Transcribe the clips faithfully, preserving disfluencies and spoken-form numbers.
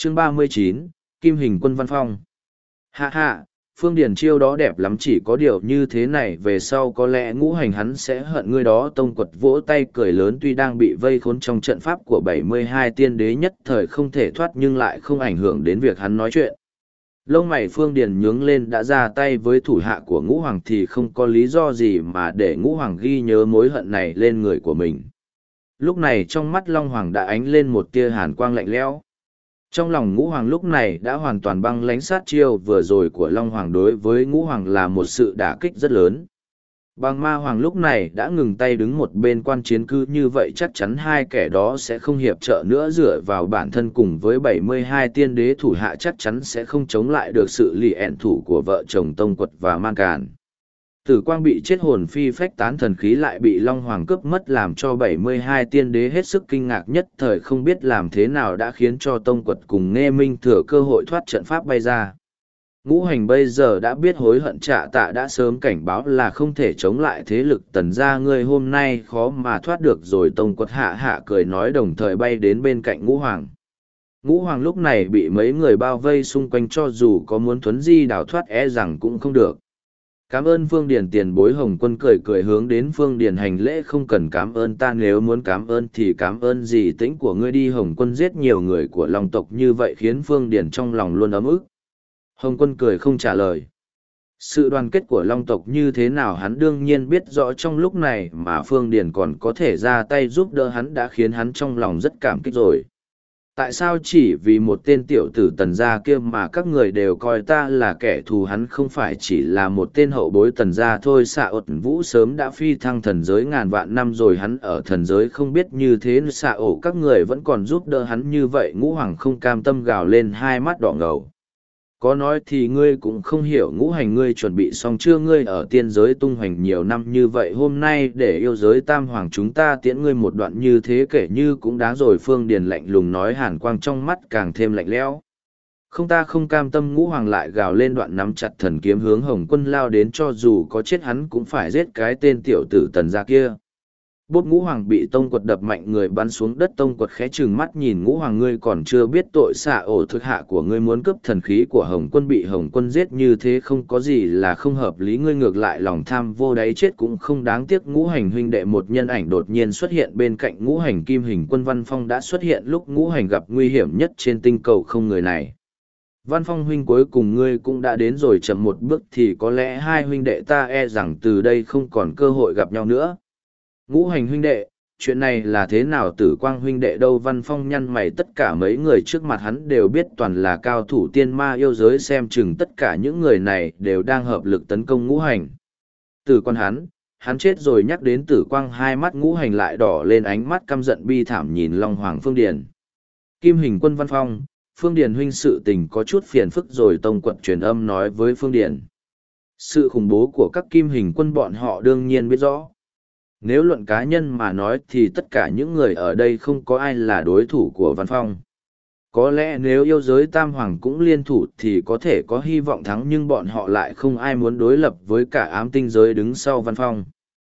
Chương ba mươi chín, Kim Hình Quân Văn Phong. Hạ hạ, Phương Điền chiêu đó đẹp lắm, chỉ có điều như thế này về sau có lẽ Ngũ Hành hắn sẽ hận ngươi đó. Tông Quật vỗ tay cười lớn, tuy đang bị vây khốn trong trận pháp của bảy mươi hai tiên đế nhất thời không thể thoát nhưng lại không ảnh hưởng đến việc hắn nói chuyện. Lông mày Phương Điền nhướng lên, đã ra tay với thủ hạ của Ngũ Hoàng thì không có lý do gì mà để Ngũ Hoàng ghi nhớ mối hận này lên người của mình. Lúc này trong mắt Long Hoàng đã ánh lên một tia hàn quang lạnh lẽo. Trong lòng Ngũ Hoàng lúc này đã hoàn toàn băng lãnh, sát chiêu vừa rồi của Long Hoàng đối với Ngũ Hoàng là một sự đả kích rất lớn. Băng Ma Hoàng lúc này đã ngừng tay đứng một bên quan chiến, cứ như vậy chắc chắn hai kẻ đó sẽ không hiệp trợ nữa, dựa vào bản thân cùng với bảy mươi hai tiên đế thủ hạ chắc chắn sẽ không chống lại được sự lì ẹn thủ của vợ chồng Tông Quật và Man Càn. Tử Quang bị chết hồn phi phách tán, thần khí lại bị Long Hoàng cướp mất, làm cho bảy mươi hai tiên đế hết sức kinh ngạc, nhất thời không biết làm thế nào, đã khiến cho Tông Quật cùng Nghê Minh thừa cơ hội thoát trận pháp bay ra. Ngũ Hành bây giờ đã biết hối hận, Trạ Tạ đã sớm cảnh báo là không thể chống lại thế lực Tần gia ngươi, hôm nay khó mà thoát được rồi. Tông Quật hạ hạ cười nói, đồng thời bay đến bên cạnh Ngũ Hoàng. Ngũ Hoàng lúc này bị mấy người bao vây xung quanh, cho dù có muốn thuấn di đào thoát e rằng cũng không được. Cảm ơn Phương Điền tiền bối. Hồng Quân cười cười hướng đến Phương Điền hành lễ, không cần cảm ơn ta, nếu muốn cảm ơn thì cảm ơn gì tĩnh của ngươi đi. Hồng Quân giết nhiều người của Long tộc như vậy khiến Phương Điền trong lòng luôn ấm ức. Hồng Quân cười không trả lời. Sự đoàn kết của Long tộc như thế nào hắn đương nhiên biết rõ, trong lúc này mà Phương Điền còn có thể ra tay giúp đỡ hắn đã khiến hắn trong lòng rất cảm kích rồi. Tại sao chỉ vì một tên tiểu tử Tần gia kia mà các người đều coi ta là kẻ thù? Hắn không phải chỉ là một tên hậu bối Tần gia thôi. Xạ ột vũ sớm đã phi thăng thần giới ngàn vạn năm rồi, hắn ở thần giới không biết như thế. Xạ ổ các người vẫn còn giúp đỡ hắn như vậy. Ngũ Hoàng không cam tâm gào lên, hai mắt đỏ ngầu. Có nói thì ngươi cũng không hiểu, Ngũ Hành ngươi chuẩn bị xong chưa? Ngươi ở tiên giới tung hoành nhiều năm như vậy, hôm nay để yêu giới tam hoàng chúng ta tiễn ngươi một đoạn như thế kể như cũng đáng rồi. Phương Điền lạnh lùng nói, hàn quang trong mắt càng thêm lạnh lẽo. Không, ta không cam tâm. Ngũ Hoàng lại gào lên, đoạn nắm chặt thần kiếm hướng Hồng Quân lao đến, cho dù có chết hắn cũng phải giết cái tên tiểu tử Tần gia kia. Bốt Ngũ Hoàng bị Tông Quật đập mạnh người bắn xuống đất. Tông Quật khẽ trừng mắt nhìn Ngũ Hoàng, ngươi còn chưa biết tội. Xạ ổ thực hạ của ngươi muốn cướp thần khí của Hồng Quân, bị Hồng Quân giết như thế không có gì là không hợp lý, ngươi ngược lại lòng tham vô đáy, chết cũng không đáng tiếc. Ngũ Hành huynh đệ, một nhân ảnh đột nhiên xuất hiện bên cạnh Ngũ Hành. Kim Hình Quân Văn Phong đã xuất hiện lúc Ngũ Hành gặp nguy hiểm nhất trên tinh cầu không người này. Văn Phong huynh, cuối cùng ngươi cũng đã đến rồi, chậm một bước thì có lẽ hai huynh đệ ta e rằng từ đây không còn cơ hội gặp nhau nữa. Ngũ Hành huynh đệ, chuyện này là thế nào? Tử Quang huynh đệ đâu? Văn Phong nhăn mày, tất cả mấy người trước mặt hắn đều biết toàn là cao thủ tiên ma yêu giới, xem chừng tất cả những người này đều đang hợp lực tấn công Ngũ Hành. Tử Quang hắn, hắn chết rồi. Nhắc đến Tử Quang, hai mắt Ngũ Hành lại đỏ lên, ánh mắt căm giận bi thảm nhìn Long Hoàng Phương Điền. Kim Hình Quân Văn Phong, Phương Điền huynh, sự tình có chút phiền phức rồi. Tông Quật truyền âm nói với Phương Điền. Sự khủng bố của các Kim Hình Quân bọn họ đương nhiên biết rõ. Nếu luận cá nhân mà nói thì tất cả những người ở đây không có ai là đối thủ của Văn Phong. Có lẽ nếu yêu giới tam hoàng cũng liên thủ thì có thể có hy vọng thắng, nhưng bọn họ lại không ai muốn đối lập với cả ám tinh giới đứng sau Văn Phong.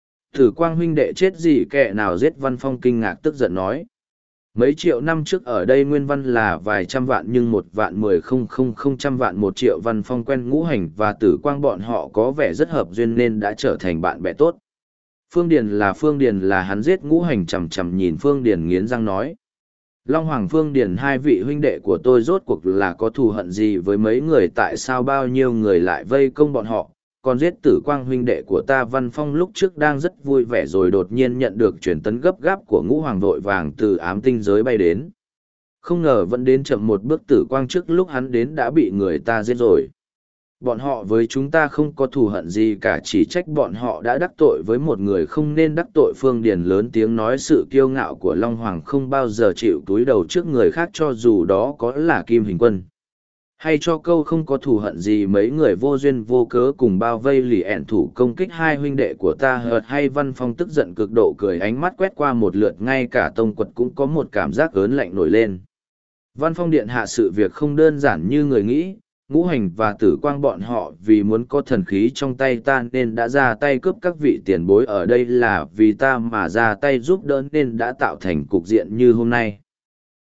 Tử Quang huynh đệ chết gì kẻ nào giết? Văn Phong kinh ngạc tức giận nói. Mấy triệu năm trước ở đây nguyên văn là vài trăm vạn, nhưng một vạn mười không không không trăm vạn một triệu. Văn Phong quen Ngũ Hành và Tử Quang bọn họ có vẻ rất hợp duyên nên đã trở thành bạn bè tốt. Phương Điền là Phương Điền là hắn giết Ngũ Hành. Chằm chằm nhìn Phương Điền nghiến răng nói. Long Hoàng, Phương Điền, hai vị huynh đệ của tôi rốt cuộc là có thù hận gì với mấy người? Tại sao bao nhiêu người lại vây công bọn họ, còn giết Tử Quang huynh đệ của ta? Văn Phong lúc trước đang rất vui vẻ rồi đột nhiên nhận được truyền tấn gấp gáp của Ngũ Hoàng, vội vàng từ ám tinh giới bay đến. Không ngờ vẫn đến chậm một bước, Tử Quang trước lúc hắn đến đã bị người ta giết rồi. Bọn họ với chúng ta không có thù hận gì cả, chỉ trách bọn họ đã đắc tội với một người không nên đắc tội. Phương Điền lớn tiếng nói, sự kiêu ngạo của Long Hoàng không bao giờ chịu túi đầu trước người khác, cho dù đó có là Kim Hình Quân. Hay cho câu không có thù hận gì, mấy người vô duyên vô cớ cùng bao vây lì ẹn thủ công kích hai huynh đệ của ta hợt hay? Văn Phong tức giận cực độ cười, ánh mắt quét qua một lượt, ngay cả Tông Quật cũng có một cảm giác ớn lạnh nổi lên. Văn Phong điện hạ, sự việc không đơn giản như người nghĩ. Ngũ Hành và Tử Quang bọn họ vì muốn có thần khí trong tay ta nên đã ra tay cướp các vị tiền bối ở đây, là vì ta mà ra tay giúp đỡ nên đã tạo thành cục diện như hôm nay.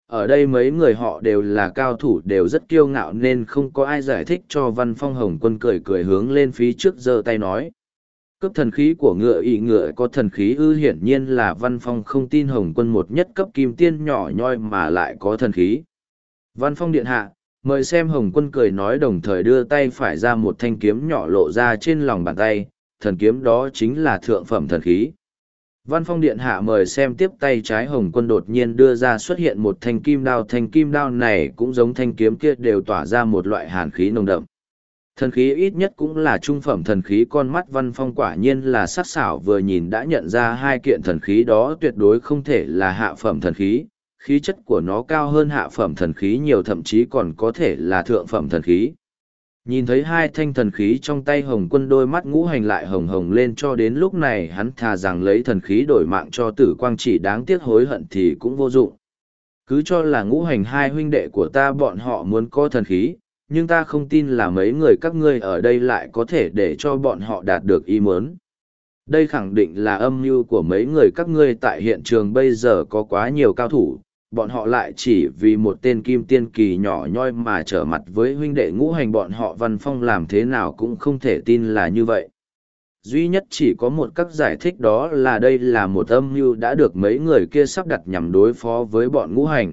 Ở đây mấy người họ đều là cao thủ đều rất kiêu ngạo nên không có ai giải thích cho Văn Phong. Hồng Quân cười cười hướng lên phía trước giơ tay nói. Cấp thần khí của ngựa ỷ ngựa có thần khí ư? Hiển nhiên là Văn Phong không tin Hồng Quân một nhất cấp kim tiên nhỏ nhoi mà lại có thần khí. Văn Phong điện hạ, mời xem. Hồng Quân cười nói đồng thời đưa tay phải ra một thanh kiếm nhỏ lộ ra trên lòng bàn tay, thần kiếm đó chính là thượng phẩm thần khí. Văn Phong điện hạ mời xem. Tiếp tay trái Hồng Quân đột nhiên đưa ra xuất hiện một thanh kim đao. Thanh kim đao này cũng giống thanh kiếm kia đều tỏa ra một loại hàn khí nồng đậm. Thần khí ít nhất cũng là trung phẩm thần khí. Con mắt Văn Phong quả nhiên là sắc sảo, vừa nhìn đã nhận ra hai kiện thần khí đó tuyệt đối không thể là hạ phẩm thần khí. Khí chất của nó cao hơn hạ phẩm thần khí nhiều, thậm chí còn có thể là thượng phẩm thần khí. Nhìn thấy hai thanh thần khí trong tay Hồng Quân, đôi mắt ngũ hành lại hồng hồng lên. Cho đến lúc này hắn thà rằng lấy thần khí đổi mạng cho Tử Quang, chỉ đáng tiếc hối hận thì cũng vô dụng. Cứ cho là ngũ hành hai huynh đệ của ta bọn họ muốn có thần khí, nhưng ta không tin là mấy người các ngươi ở đây lại có thể để cho bọn họ đạt được ý muốn. Đây khẳng định là âm mưu của mấy người các ngươi. Tại hiện trường bây giờ có quá nhiều cao thủ, bọn họ lại chỉ vì một tên kim tiên kỳ nhỏ nhoi mà trở mặt với huynh đệ ngũ hành bọn họ. Văn Phong làm thế nào cũng không thể tin là như vậy. Duy nhất chỉ có một cách giải thích, đó là đây là một âm mưu đã được mấy người kia sắp đặt nhằm đối phó với bọn ngũ hành.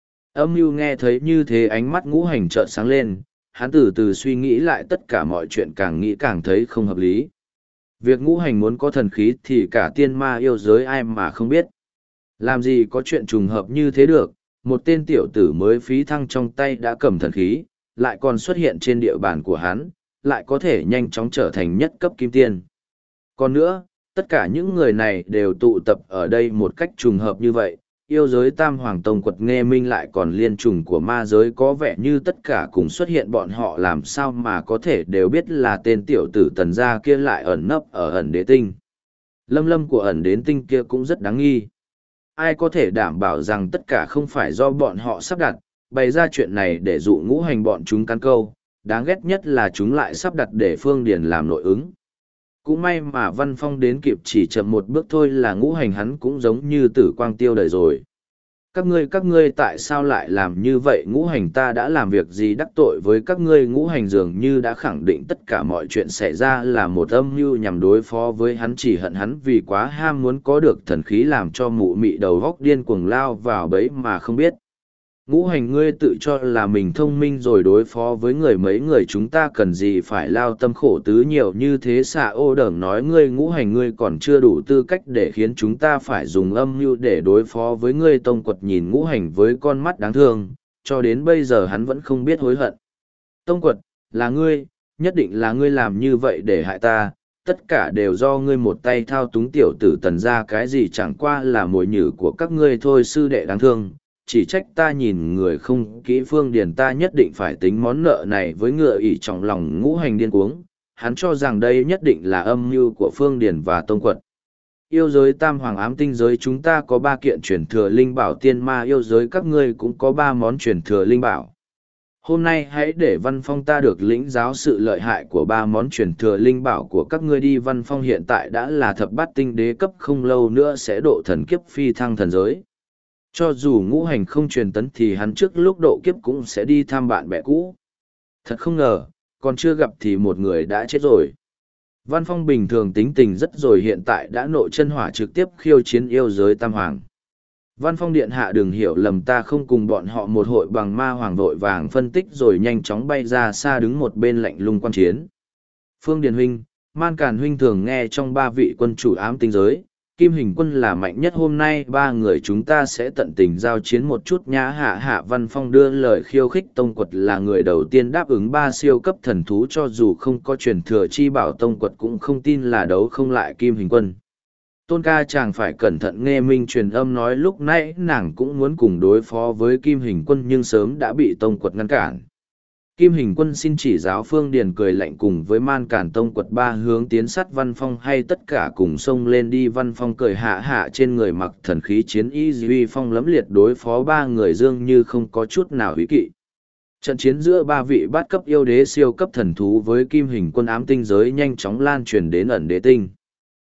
Âm mưu nghe thấy như thế ánh mắt ngũ hành chợt sáng lên, hắn từ từ suy nghĩ lại tất cả mọi chuyện, càng nghĩ càng thấy không hợp lý. Việc ngũ hành muốn có thần khí thì cả tiên ma yêu giới ai mà không biết. Làm gì có chuyện trùng hợp như thế được, một tên tiểu tử mới phí thăng trong tay đã cầm thần khí, lại còn xuất hiện trên địa bàn của hắn, lại có thể nhanh chóng trở thành nhất cấp kim tiên. Còn nữa, tất cả những người này đều tụ tập ở đây một cách trùng hợp như vậy, yêu giới Tam Hoàng Tông Quật Nghê Minh lại còn liên trùng của ma giới, có vẻ như tất cả cùng xuất hiện. Bọn họ làm sao mà có thể đều biết là tên tiểu tử Tần gia kia lại ẩn nấp ở ẩn đế tinh. Lâm lâm của ẩn đế tinh kia cũng rất đáng nghi. Ai có thể đảm bảo rằng tất cả không phải do bọn họ sắp đặt, bày ra chuyện này để dụ ngũ hành bọn chúng cắn câu. Đáng ghét nhất là chúng lại sắp đặt để Phương Điền làm nội ứng. Cũng may mà Văn Phong đến kịp, chỉ chậm một bước thôi là ngũ hành hắn cũng giống như Tử Quang tiêu đời rồi. Các ngươi các ngươi tại sao lại làm như vậy? Ngũ hành ta đã làm việc gì đắc tội với các ngươi? Ngũ hành dường như đã khẳng định tất cả mọi chuyện xảy ra là một âm mưu nhằm đối phó với hắn, chỉ hận hắn vì quá ham muốn có được thần khí làm cho mụ mị đầu góc điên cuồng lao vào bẫy mà không biết. Ngũ hành ngươi tự cho là mình thông minh rồi, đối phó với người mấy người chúng ta cần gì phải lao tâm khổ tứ nhiều như thế? Xạ ô đởng nói ngươi ngũ hành ngươi còn chưa đủ tư cách để khiến chúng ta phải dùng âm mưu để đối phó với ngươi. Tông Quật nhìn ngũ hành với con mắt đáng thương, cho đến bây giờ hắn vẫn không biết hối hận. Tông Quật, là ngươi, nhất định là ngươi làm như vậy để hại ta, tất cả đều do ngươi một tay thao túng tiểu tử Tần gia, cái gì chẳng qua là mồi nhử của các ngươi thôi. Sư đệ đáng thương, chỉ trách ta nhìn người không kỹ. Phương Điền ta nhất định phải tính món nợ này với ngựa ỷ. Trong lòng ngũ hành điên cuống, hắn cho rằng đây nhất định là âm mưu của Phương Điền và Tông Quật. Yêu giới Tam Hoàng ám tinh giới chúng ta có ba kiện truyền thừa linh bảo, tiên ma yêu giới các ngươi cũng có ba món truyền thừa linh bảo. Hôm nay hãy để Văn Phong ta được lĩnh giáo sự lợi hại của ba món truyền thừa linh bảo của các ngươi đi. Văn Phong hiện tại đã là thập bát tinh đế cấp, không lâu nữa sẽ độ thần kiếp phi thăng thần giới. Cho dù ngũ hành không truyền tấn thì hắn trước lúc độ kiếp cũng sẽ đi thăm bạn bè cũ. Thật không ngờ, còn chưa gặp thì một người đã chết rồi. Văn Phong bình thường tính tình rất rồi, hiện tại đã nộ chân hỏa trực tiếp khiêu chiến yêu giới Tam Hoàng. Văn Phong điện hạ đừng hiểu lầm, ta không cùng bọn họ một hội. Bằng ma hoàng vội vàng phân tích rồi nhanh chóng bay ra xa đứng một bên lạnh lùng quan chiến. Phương Điền huynh, Man Càn huynh thường nghe trong ba vị quân chủ ám tinh giới, Kim Hình Quân là mạnh nhất, hôm nay ba người chúng ta sẽ tận tình giao chiến một chút nhã. Hạ hạ Văn Phong đưa lời khiêu khích. Tông Quật là người đầu tiên đáp ứng ba siêu cấp thần thú, cho dù không có truyền thừa chi bảo Tông Quật cũng không tin là đấu không lại Kim Hình Quân. Tôn ca chàng phải cẩn thận. Nghe Minh truyền âm nói lúc nãy nàng cũng muốn cùng đối phó với Kim Hình Quân nhưng sớm đã bị Tông Quật ngăn cản. Kim Hình Quân xin chỉ giáo. Phương Điền cười lạnh cùng với Man Càn Tông Quật ba hướng tiến sát Văn Phong, hay tất cả cùng xông lên đi. Văn Phong cười hạ hạ, trên người mặc thần khí chiến y duy phong lẫm liệt đối phó ba người dường như không có chút nào hủy kỵ. Trận chiến giữa ba vị bát cấp yêu đế siêu cấp thần thú với Kim Hình Quân ám tinh giới nhanh chóng lan truyền đến ẩn đế tinh.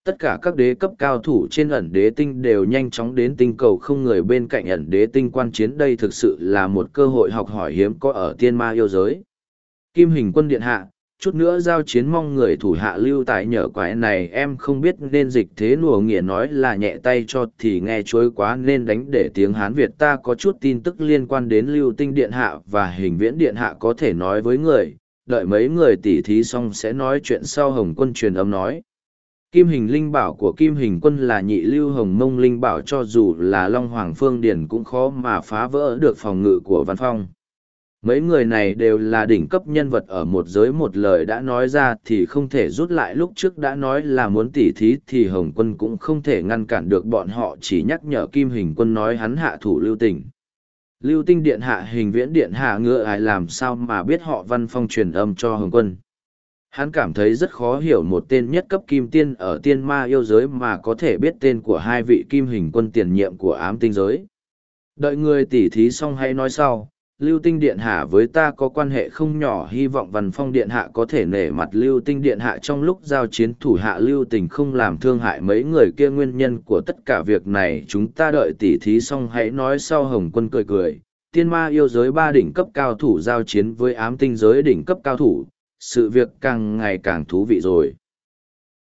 Tất cả các đế cấp cao thủ trên ẩn đế tinh đều nhanh chóng đến tinh cầu không người bên cạnh ẩn đế tinh quan chiến, đây thực sự là một cơ hội học hỏi hiếm có ở tiên ma yêu giới. Kim Hình Quân điện hạ, chút nữa giao chiến mong người thủ hạ lưu tại nhờ quái này em không biết nên dịch thế nùa nghĩa nói là nhẹ tay cho thì nghe chối quá nên đánh để tiếng Hán Việt ta có chút tin tức liên quan đến lưu tinh điện hạ và hình viễn điện hạ có thể nói với người, đợi mấy người tỉ thí xong sẽ nói chuyện sau. Hồng Quân truyền âm nói. Kim Hình linh bảo của Kim Hình Quân là nhị lưu hồng mông linh bảo, cho dù là Long Hoàng Phương Điển cũng khó mà phá vỡ được phòng ngự của Văn Phong. Mấy người này đều là đỉnh cấp nhân vật ở một giới, một lời đã nói ra thì không thể rút lại, lúc trước đã nói là muốn tỉ thí thì Hồng Quân cũng không thể ngăn cản được bọn họ, chỉ nhắc nhở Kim Hình Quân nói hắn hạ thủ lưu tình. Lưu tinh điện hạ hình viễn điện hạ ngựa ai làm sao mà biết họ Văn Phong truyền âm cho Hồng Quân. Hắn cảm thấy rất khó hiểu một tên nhất cấp kim tiên ở tiên ma yêu giới mà có thể biết tên của hai vị Kim Hình Quân tiền nhiệm của ám tinh giới. Đợi người tỉ thí xong hãy nói sau. Lưu tinh điện hạ với ta có quan hệ không nhỏ, hy vọng Văn Phong điện hạ có thể nể mặt lưu tinh điện hạ trong lúc giao chiến, thủ hạ lưu tình không làm thương hại mấy người kia, nguyên nhân của tất cả việc này chúng ta đợi tỉ thí xong hãy nói sau. Hồng Quân cười cười, tiên ma yêu giới ba đỉnh cấp cao thủ giao chiến với ám tinh giới đỉnh cấp cao thủ, sự việc càng ngày càng thú vị rồi.